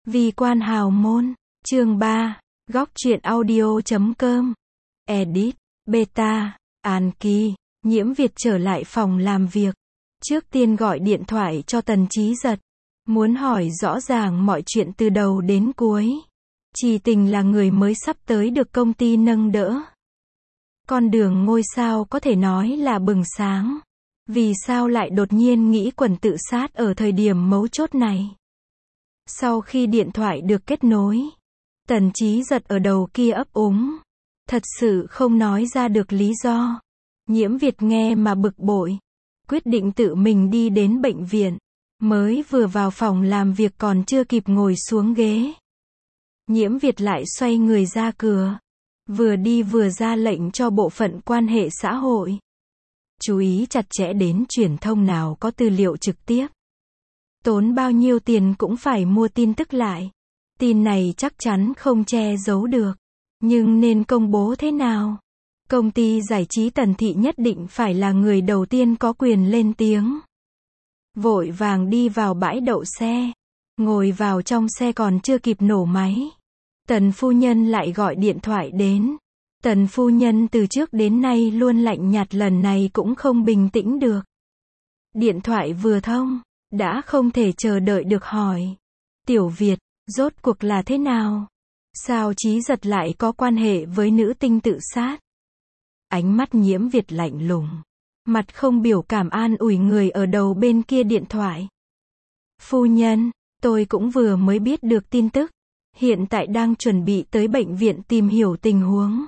Vi quan hào môn, chương 3, góc truyện audio.com, edit, beta, An Kỳ, Nhiễm Việt trở lại phòng làm việc. Trước tiên gọi điện thoại cho Tần Chí Giật, muốn hỏi rõ ràng mọi chuyện từ đầu đến cuối. Trì Tình là người mới sắp tới được công ty nâng đỡ. Con đường ngôi sao có thể nói là bừng sáng. Vì sao lại đột nhiên nghĩ quẩn tự sát ở thời điểm mấu chốt này? Sau khi điện thoại được kết nối, Tần Chí Giật ở đầu kia ấp úng. Thật sự không nói ra được lý do. Nhiễm Việt nghe mà bực bội. Quyết định tự mình đi đến bệnh viện. Mới vừa vào phòng làm việc còn chưa kịp ngồi xuống ghế. Nhiễm Việt lại xoay người ra cửa. Vừa đi vừa ra lệnh cho bộ phận quan hệ xã hội. Chú ý chặt chẽ đến truyền thông nào có tư liệu trực tiếp. Tốn bao nhiêu tiền cũng phải mua tin tức lại. Tin này chắc chắn không che giấu được. Nhưng nên công bố thế nào? Công ty giải trí Tần Thị nhất định phải là người đầu tiên có quyền lên tiếng. Vội vàng đi vào bãi đậu xe. Ngồi vào trong xe còn chưa kịp nổ máy. Tần phu nhân lại gọi điện thoại đến. Tần phu nhân từ trước đến nay luôn lạnh nhạt, lần này cũng không bình tĩnh được. Điện thoại vừa thông, đã không thể chờ đợi được hỏi. Tiểu Việt, rốt cuộc là thế nào? Sao Chí Giật lại có quan hệ với nữ tinh tự sát? Ánh mắt Nhiễm Việt lạnh lùng. Mặt không biểu cảm an ủi người ở đầu bên kia điện thoại. Phu nhân, tôi cũng vừa mới biết được tin tức. Hiện tại đang chuẩn bị tới bệnh viện tìm hiểu tình huống.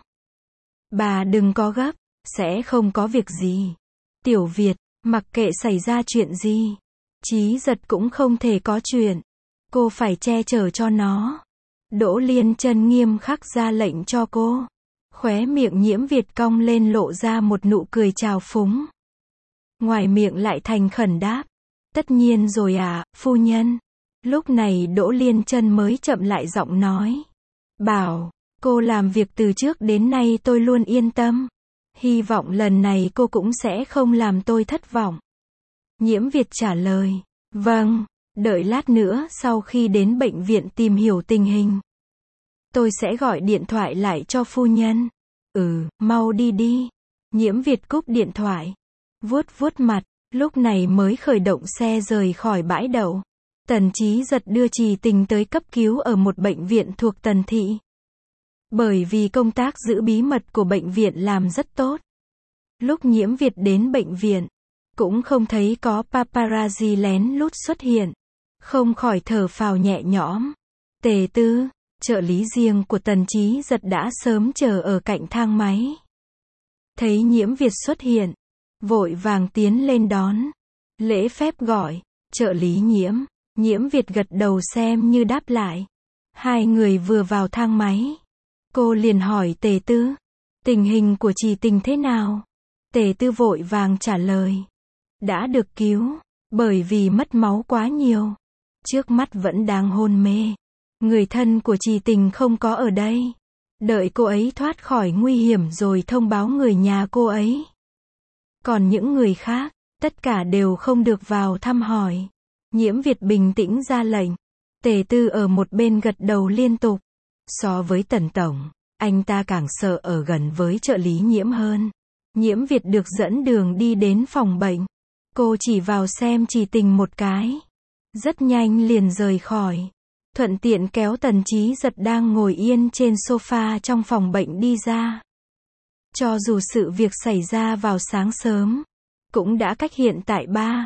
Bà đừng có gấp, sẽ không có việc gì. Tiểu Việt, mặc kệ xảy ra chuyện gì, Chí Giật cũng không thể có chuyện. Cô phải che chở cho nó. Đỗ Liên Chân nghiêm khắc ra lệnh cho cô. Khóe miệng Nhiễm Việt cong lên lộ ra một nụ cười trào phúng. Ngoài miệng lại thành khẩn đáp. Tất nhiên rồi à, phu nhân. Lúc này Đỗ Liên Chân mới chậm lại giọng nói. Bảo, cô làm việc từ trước đến nay tôi luôn yên tâm. Hy vọng lần này cô cũng sẽ không làm tôi thất vọng. Nhiễm Việt trả lời. Vâng, đợi lát nữa sau khi đến bệnh viện tìm hiểu tình hình. Tôi sẽ gọi điện thoại lại cho phu nhân. Mau đi đi. Nhiễm Việt cúp điện thoại. Vuốt vuốt mặt, lúc này mới khởi động xe rời khỏi bãi đậu. Tần Chí Giật đưa Trì Tình tới cấp cứu ở một bệnh viện thuộc Tần Thị. Bởi vì công tác giữ bí mật của bệnh viện làm rất tốt. Lúc Nhiễm Việt đến bệnh viện, cũng không thấy có paparazzi lén lút xuất hiện. Không khỏi thở phào nhẹ nhõm. Tề Tư, trợ lý riêng của Tần Chí Giật đã sớm chờ ở cạnh thang máy. Thấy Nhiễm Việt xuất hiện, vội vàng tiến lên đón. Lễ phép gọi, trợ lý Nhiễm. Nhiễm Việt gật đầu xem như đáp lại. Hai người vừa vào thang máy. Cô liền hỏi Tề Tư. Tình hình của Trì Tình thế nào? Tề Tư vội vàng trả lời. Đã được cứu, bởi vì mất máu quá nhiều. Trước mắt vẫn đang hôn mê. Người thân của Trì Tình không có ở đây. Đợi cô ấy thoát khỏi nguy hiểm rồi thông báo người nhà cô ấy. Còn những người khác, tất cả đều không được vào thăm hỏi. Nhiễm Việt bình tĩnh ra lệnh. Tề Tư ở một bên gật đầu liên tục. So với Tần Tổng, anh ta càng sợ ở gần với trợ lý Nhiễm hơn. Nhiễm Việt được dẫn đường đi đến phòng bệnh. Cô chỉ vào xem Trì Tình một cái. Rất nhanh liền rời khỏi. Thuận tiện kéo Tần Chí Giật đang ngồi yên trên sofa trong phòng bệnh đi ra. Cho dù sự việc xảy ra vào sáng sớm, cũng đã cách hiện tại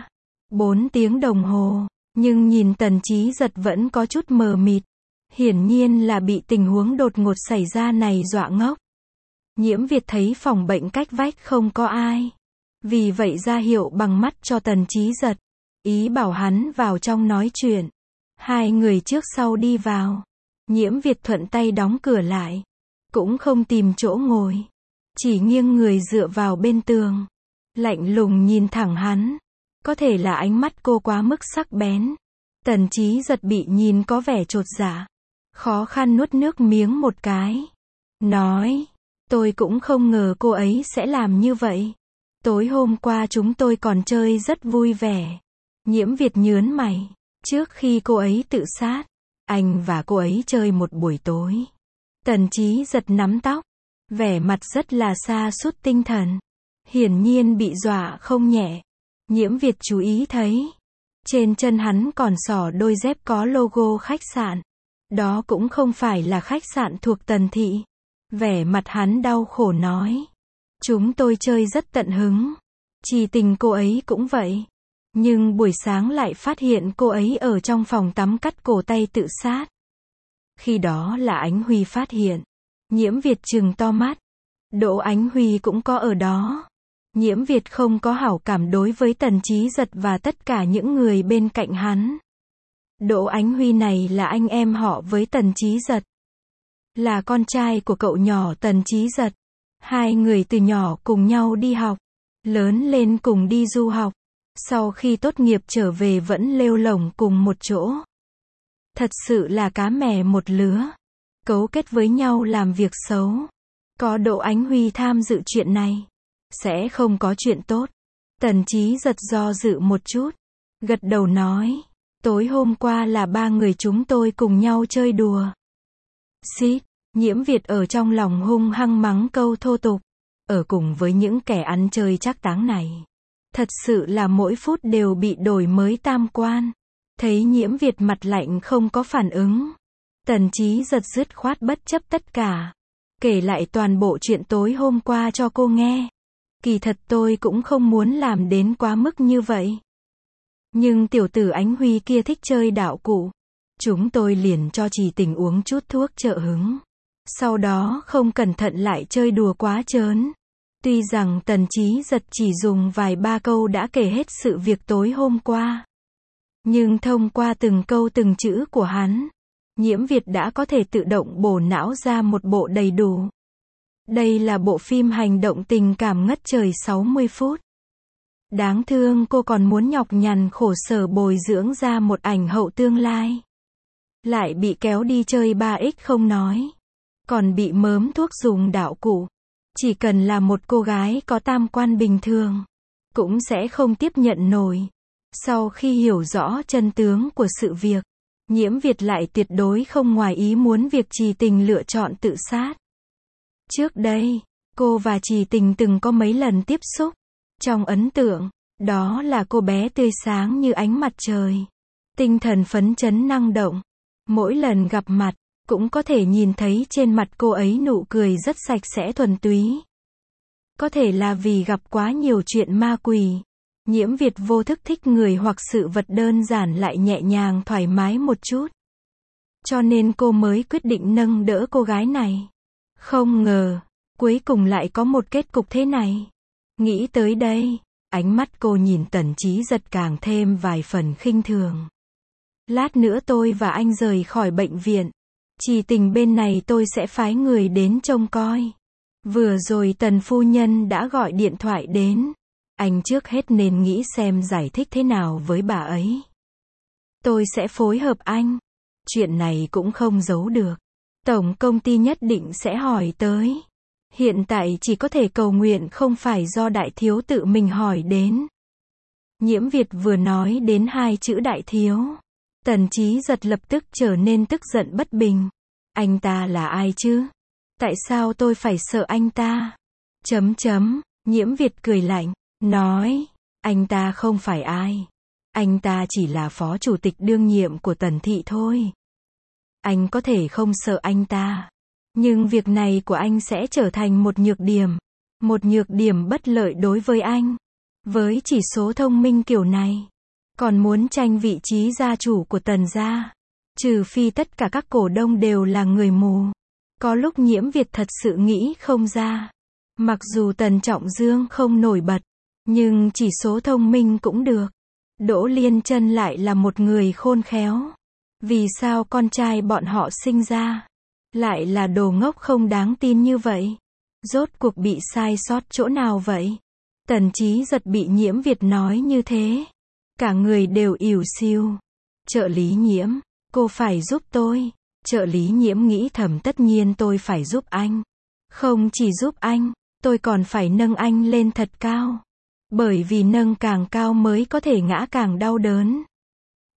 3-4 tiếng đồng hồ, nhưng nhìn Tần Chí Giật vẫn có chút mờ mịt. Hiển nhiên là bị tình huống đột ngột xảy ra này dọa ngốc. Nhiễm Việt thấy phòng bệnh cách vách không có ai. Vì vậy ra hiệu bằng mắt cho Tần Chí Giật. Ý bảo hắn vào trong nói chuyện. Hai người trước sau đi vào. Nhiễm Việt thuận tay đóng cửa lại. Cũng không tìm chỗ ngồi. Chỉ nghiêng người dựa vào bên tường. Lạnh lùng nhìn thẳng hắn. Có thể là ánh mắt cô quá mức sắc bén. Tần Chí Giật bị nhìn có vẻ chột dạ. Khó khăn nuốt nước miếng một cái. Nói. Tôi cũng không ngờ cô ấy sẽ làm như vậy. Tối hôm qua chúng tôi còn chơi rất vui vẻ. Nhiễm Việt nhớn mày. Trước khi cô ấy tự sát, Anh và cô ấy chơi một buổi tối. Tần Chí giật nắm tóc, vẻ mặt rất là sa sút tinh thần. Hiển nhiên bị dọa không nhẹ. Nhiễm Việt chú ý thấy. Trên chân hắn còn xỏ đôi dép có logo khách sạn. Đó cũng không phải là khách sạn thuộc Tần thị. Vẻ mặt hắn đau khổ nói. Chúng tôi chơi rất tận hứng. Chỉ tình cô ấy cũng vậy. Nhưng buổi sáng lại phát hiện cô ấy ở trong phòng tắm cắt cổ tay tự sát. Khi đó là Ánh Huy phát hiện. Nhiễm Việt trừng to mắt. Đỗ Ánh Huy cũng có ở đó. Nhiễm Việt không có hảo cảm đối với Tần Chí Giật và tất cả những người bên cạnh hắn. Đỗ Ánh Huy này là anh em họ với Tần Chí Giật. Là con trai của cậu nhỏ Tần Chí Giật. Hai người từ nhỏ cùng nhau đi học. Lớn lên cùng đi du học. Sau khi tốt nghiệp trở về vẫn lêu lổng cùng một chỗ. Thật sự là cá mè một lứa. Cấu kết với nhau làm việc xấu. Có Đỗ Ánh Huy tham dự chuyện này. Sẽ không có chuyện tốt. Tần Chí Giật do dự một chút. Gật đầu nói. Tối hôm qua là 3 người chúng tôi cùng nhau chơi đùa. Xít. Nhiễm Việt ở trong lòng hung hăng mắng câu thô tục. Ở cùng với những kẻ ăn chơi trác táng này. Thật sự là mỗi phút đều bị đổi mới tam quan. Thấy Nhiễm Việt mặt lạnh không có phản ứng. Tần Chí Giật dứt khoát bất chấp tất cả. Kể lại toàn bộ chuyện tối hôm qua cho cô nghe. Kỳ thật tôi cũng không muốn làm đến quá mức như vậy. Nhưng tiểu tử Ánh Huy kia thích chơi đạo cụ. Chúng tôi liền cho Trì Tình uống chút thuốc trợ hứng. Sau đó không cẩn thận lại chơi đùa quá trớn. Tuy rằng Tần Chí Giật chỉ dùng vài ba câu đã kể hết sự việc tối hôm qua. Nhưng thông qua từng câu từng chữ của hắn, Nhiễm Việt đã có thể tự động bổ não ra một bộ đầy đủ. Đây là bộ phim hành động tình cảm ngất trời 60 phút. Đáng thương cô còn muốn nhọc nhằn khổ sở bồi dưỡng ra một ảnh hậu tương lai. Lại bị kéo đi chơi 3X không nói. Còn bị mớm thuốc dùng đạo cụ. Chỉ cần là một cô gái có tam quan bình thường, cũng sẽ không tiếp nhận nổi. Sau khi hiểu rõ chân tướng của sự việc, Nhiễm Việt lại tuyệt đối không ngoài ý muốn việc Trì Tình lựa chọn tự sát. Trước đây, cô và Trì Tình từng có mấy lần tiếp xúc. Trong ấn tượng, đó là cô bé tươi sáng như ánh mặt trời. Tinh thần phấn chấn năng động. Mỗi lần gặp mặt, cũng có thể nhìn thấy trên mặt cô ấy nụ cười rất sạch sẽ thuần túy. Có thể là vì gặp quá nhiều chuyện ma quỷ. Nhiễm Việt vô thức thích người hoặc sự vật đơn giản lại nhẹ nhàng thoải mái một chút. Cho nên cô mới quyết định nâng đỡ cô gái này. Không ngờ, cuối cùng lại có một kết cục thế này. Nghĩ tới đây, ánh mắt cô nhìn Tần Chí Giật càng thêm vài phần khinh thường. Lát nữa tôi và anh rời khỏi bệnh viện. Trì Tình bên này tôi sẽ phái người đến trông coi. Vừa rồi Tần phu nhân đã gọi điện thoại đến. Anh trước hết nên nghĩ xem giải thích thế nào với bà ấy. Tôi sẽ phối hợp anh. Chuyện này cũng không giấu được. Tổng công ty nhất định sẽ hỏi tới. Hiện tại chỉ có thể cầu nguyện không phải do đại thiếu tự mình hỏi đến. Nhiễm Việt vừa nói đến 2 chữ đại thiếu. Tần Chí Giật lập tức trở nên tức giận bất bình. Anh ta là ai chứ? Tại sao tôi phải sợ anh ta? Nhiễm Việt cười lạnh, nói, anh ta không phải ai. Anh ta chỉ là phó chủ tịch đương nhiệm của Tần thị thôi. Anh có thể không sợ anh ta. Nhưng việc này của anh sẽ trở thành một nhược điểm. Một nhược điểm bất lợi đối với anh. Với chỉ số thông minh kiểu này, còn muốn tranh vị trí gia chủ của Tần gia. Trừ phi tất cả các cổ đông đều là người mù. Có lúc Nhiễm Việt thật sự nghĩ không ra. Mặc dù Tần Trọng Dương không nổi bật, nhưng chỉ số thông minh cũng được. Đỗ Liên Chân lại là một người khôn khéo. Vì sao con trai bọn họ sinh ra lại là đồ ngốc không đáng tin như vậy? Rốt cuộc bị sai sót chỗ nào vậy? Tần Chí Giật bị Nhiễm Việt nói như thế, cả người đều ỉu xìu. Trợ lý Nhiễm, cô phải giúp tôi. Trợ lý Nhiễm nghĩ thầm tất nhiên tôi phải giúp anh. Không chỉ giúp anh, tôi còn phải nâng anh lên thật cao. Bởi vì nâng càng cao mới có thể ngã càng đau đớn.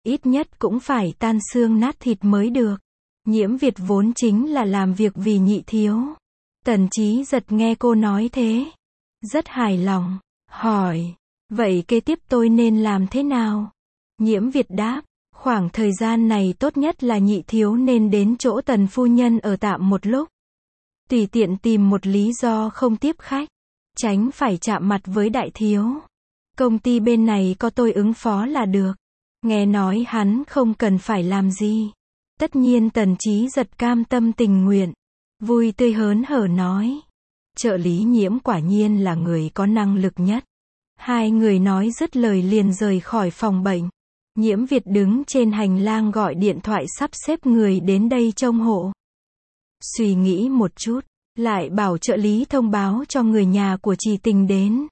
Ít nhất cũng phải tan xương nát thịt mới được. Nhiễm Việt vốn chính là làm việc vì Nhị thiếu. Tần Chí Giật nghe cô nói thế, rất hài lòng, hỏi, vậy kế tiếp tôi nên làm thế nào? Nhiễm Việt đáp, khoảng thời gian này tốt nhất là Nhị thiếu nên đến chỗ Tần phu nhân ở tạm một lúc. Tùy tiện tìm một lý do không tiếp khách, tránh phải chạm mặt với đại thiếu. Công ty bên này có tôi ứng phó là được. Nghe nói hắn không cần phải làm gì. Tất nhiên Tần Chí Giật cam tâm tình nguyện, vui tươi hớn hở nói. Trợ lý Nhiễm quả nhiên là người có năng lực nhất. Hai người nói dứt lời liền rời khỏi phòng bệnh. Nhiễm Việt đứng trên hành lang gọi điện thoại sắp xếp người đến đây trông hộ. Suy nghĩ một chút, lại bảo trợ lý thông báo cho người nhà của Trì Tình đến.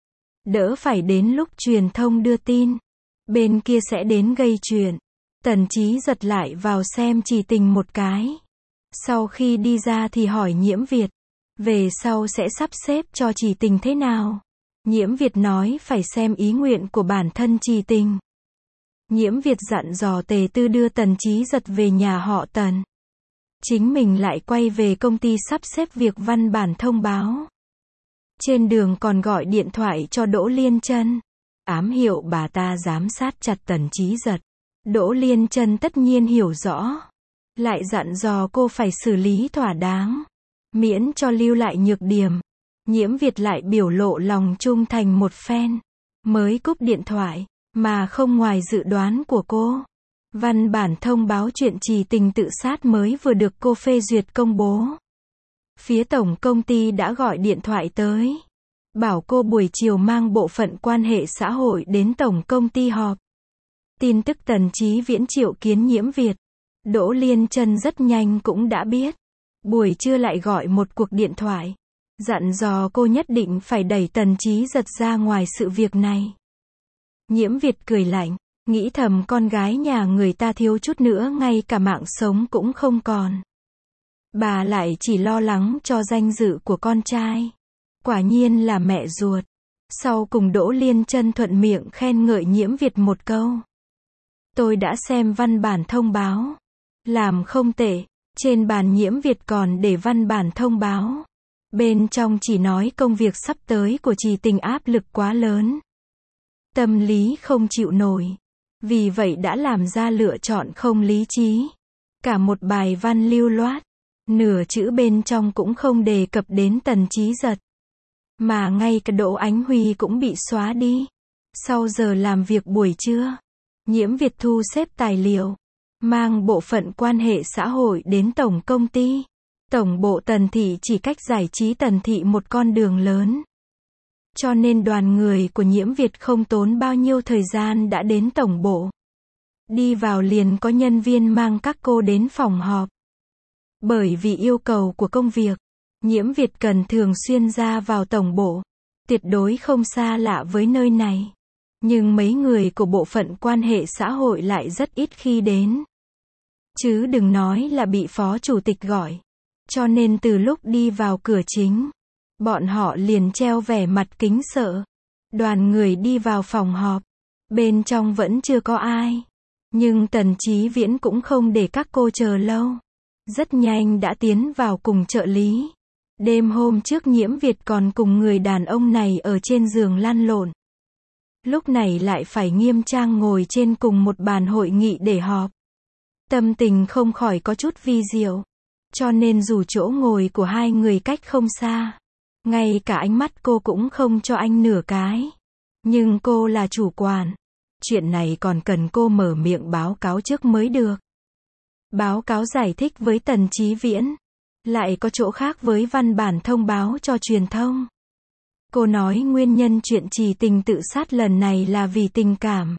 Đỡ phải đến lúc truyền thông đưa tin, bên kia sẽ đến gây chuyện. Tần Chí Giật lại vào xem Trì Tình một cái. Sau khi đi ra thì hỏi Nhiễm Việt, về sau sẽ sắp xếp cho Trì Tình thế nào? Nhiễm Việt nói phải xem ý nguyện của bản thân Trì Tình. Nhiễm Việt dặn dò Tề Tư đưa Tần Chí Giật về nhà họ Tần. Chính mình lại quay về công ty sắp xếp việc văn bản thông báo. Trên đường còn gọi điện thoại cho Đỗ Liên Chân, ám hiệu bà ta giám sát chặt Tần Chí Giật. Đỗ Liên Chân tất nhiên hiểu rõ, lại dặn dò cô phải xử lý thỏa đáng, miễn cho lưu lại nhược điểm. Nhiễm Việt lại biểu lộ lòng trung thành một phen, mới cúp điện thoại, mà không ngoài dự đoán của cô. Văn bản thông báo chuyện Trì Tình tự sát mới vừa được cô phê duyệt công bố. Phía tổng công ty đã gọi điện thoại tới, bảo cô buổi chiều mang bộ phận quan hệ xã hội đến tổng công ty họp. Tin tức Tần Chí Viễn triệu kiến Nhiễm Việt, Đỗ Liên Chân rất nhanh cũng đã biết. Buổi trưa lại gọi một cuộc điện thoại, dặn dò cô nhất định phải đẩy Tần Chí Giật ra ngoài sự việc này. Nhiễm Việt cười lạnh, nghĩ thầm con gái nhà người ta thiếu chút nữa ngay cả mạng sống cũng không còn. Bà lại chỉ lo lắng cho danh dự của con trai. Quả nhiên là mẹ ruột. Sau cùng Đỗ Liên Chân thuận miệng khen ngợi Nhiễm Việt một câu. Tôi đã xem văn bản thông báo. Làm không tệ. Trên bàn Nhiễm Việt còn để văn bản thông báo. Bên trong chỉ nói công việc sắp tới của Trì Tình áp lực quá lớn. Tâm lý không chịu nổi. Vì vậy đã làm ra lựa chọn không lý trí. Cả một bài văn lưu loát, nửa chữ bên trong cũng không đề cập đến Tần Chí Giật. Mà ngay cả Đỗ Ánh Huy cũng bị xóa đi. Sau giờ làm việc buổi trưa, Nhiễm Việt thu xếp tài liệu, mang bộ phận quan hệ xã hội đến tổng công ty. Tổng bộ Tần Thị chỉ cách giải trí Tần Thị một con đường lớn. Cho nên đoàn người của Nhiễm Việt không tốn bao nhiêu thời gian đã đến tổng bộ. Đi vào liền có nhân viên mang các cô đến phòng họp. Bởi vì yêu cầu của công việc, Nhiễm Việt cần thường xuyên ra vào tổng bộ. Tuyệt đối không xa lạ với nơi này. Nhưng mấy người của bộ phận quan hệ xã hội lại rất ít khi đến. Chứ đừng nói là bị phó chủ tịch gọi. Cho nên từ lúc đi vào cửa chính, bọn họ liền treo vẻ mặt kính sợ. Đoàn người đi vào phòng họp. Bên trong vẫn chưa có ai. Nhưng Tần Chí Viễn cũng không để các cô chờ lâu. Rất nhanh đã tiến vào cùng trợ lý. Đêm hôm trước Nhiễm Việt còn cùng người đàn ông này ở trên giường lăn lộn. Lúc này lại phải nghiêm trang ngồi trên cùng một bàn hội nghị để họp. Tâm tình không khỏi có chút vi diệu. Cho nên dù chỗ ngồi của hai người cách không xa, ngay cả ánh mắt cô cũng không cho anh nửa cái. Nhưng cô là chủ quản. Chuyện này còn cần cô mở miệng báo cáo trước mới được. Báo cáo giải thích với Tần Chí Viễn. Lại có chỗ khác với văn bản thông báo cho truyền thông. Cô nói nguyên nhân chuyện Trì Tình tự sát lần này là vì tình cảm.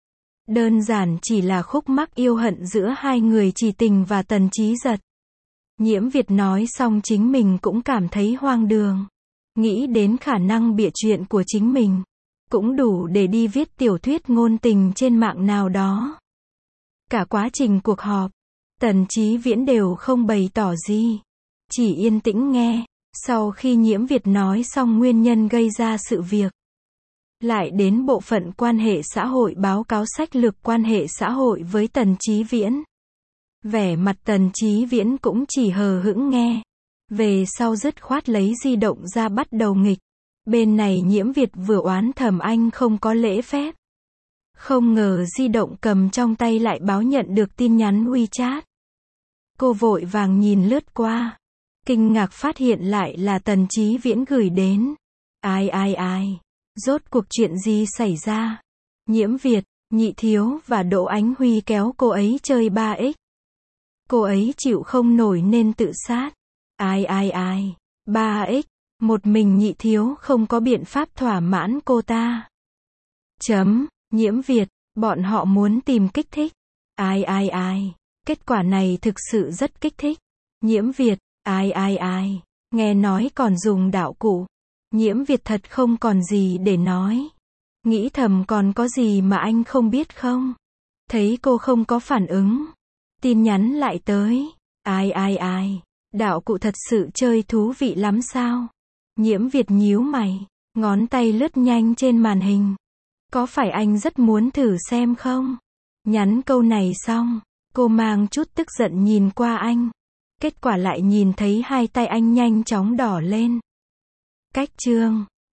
Đơn giản chỉ là khúc mắc yêu hận giữa hai người Trì Tình và Tần Chí Giật. Nhiễm Việt nói xong chính mình cũng cảm thấy hoang đường. Nghĩ đến khả năng bịa chuyện của chính mình. Cũng đủ để đi viết tiểu thuyết ngôn tình trên mạng nào đó. Cả quá trình cuộc họp, Tần Chí Viễn đều không bày tỏ gì. Chỉ yên tĩnh nghe. Sau khi Nhiễm Việt nói xong nguyên nhân gây ra sự việc, Lại đến bộ phận quan hệ xã hội báo cáo sách lược quan hệ xã hội với Tần Chí Viễn. Vẻ mặt Tần Chí Viễn cũng chỉ hờ hững nghe. Về sau dứt khoát lấy di động ra bắt đầu nghịch. Bên này Nhiễm Việt vừa oán thầm anh không có lễ phép. Không ngờ di động cầm trong tay lại báo nhận được tin nhắn WeChat. Cô vội vàng nhìn lướt qua. Kinh ngạc phát hiện lại là Tần Chí Viễn gửi đến. Ai. Rốt cuộc chuyện gì xảy ra? Nhiễm Việt, Nhị Thiếu và Đỗ Ánh Huy kéo cô ấy chơi 3x. Cô ấy chịu không nổi nên tự sát. Ai. 3x. Một mình Nhị Thiếu không có biện pháp thỏa mãn cô ta. Nhiễm Việt, bọn họ muốn tìm kích thích. Ai. Kết quả này thực sự rất kích thích. Nhiễm Việt, ai. Nghe nói còn dùng đạo cụ. Nhiễm Việt thật không còn gì để nói. Nghĩ thầm còn có gì mà anh không biết không? Thấy cô không có phản ứng. Tin nhắn lại tới. Ai. Đạo cụ thật sự chơi thú vị lắm sao? Nhiễm Việt nhíu mày. Ngón tay lướt nhanh trên màn hình. Có phải anh rất muốn thử xem không? Nhắn câu này xong. Cô mang chút tức giận nhìn qua anh. Kết quả lại nhìn thấy hai tay anh nhanh chóng đỏ lên. Cách chương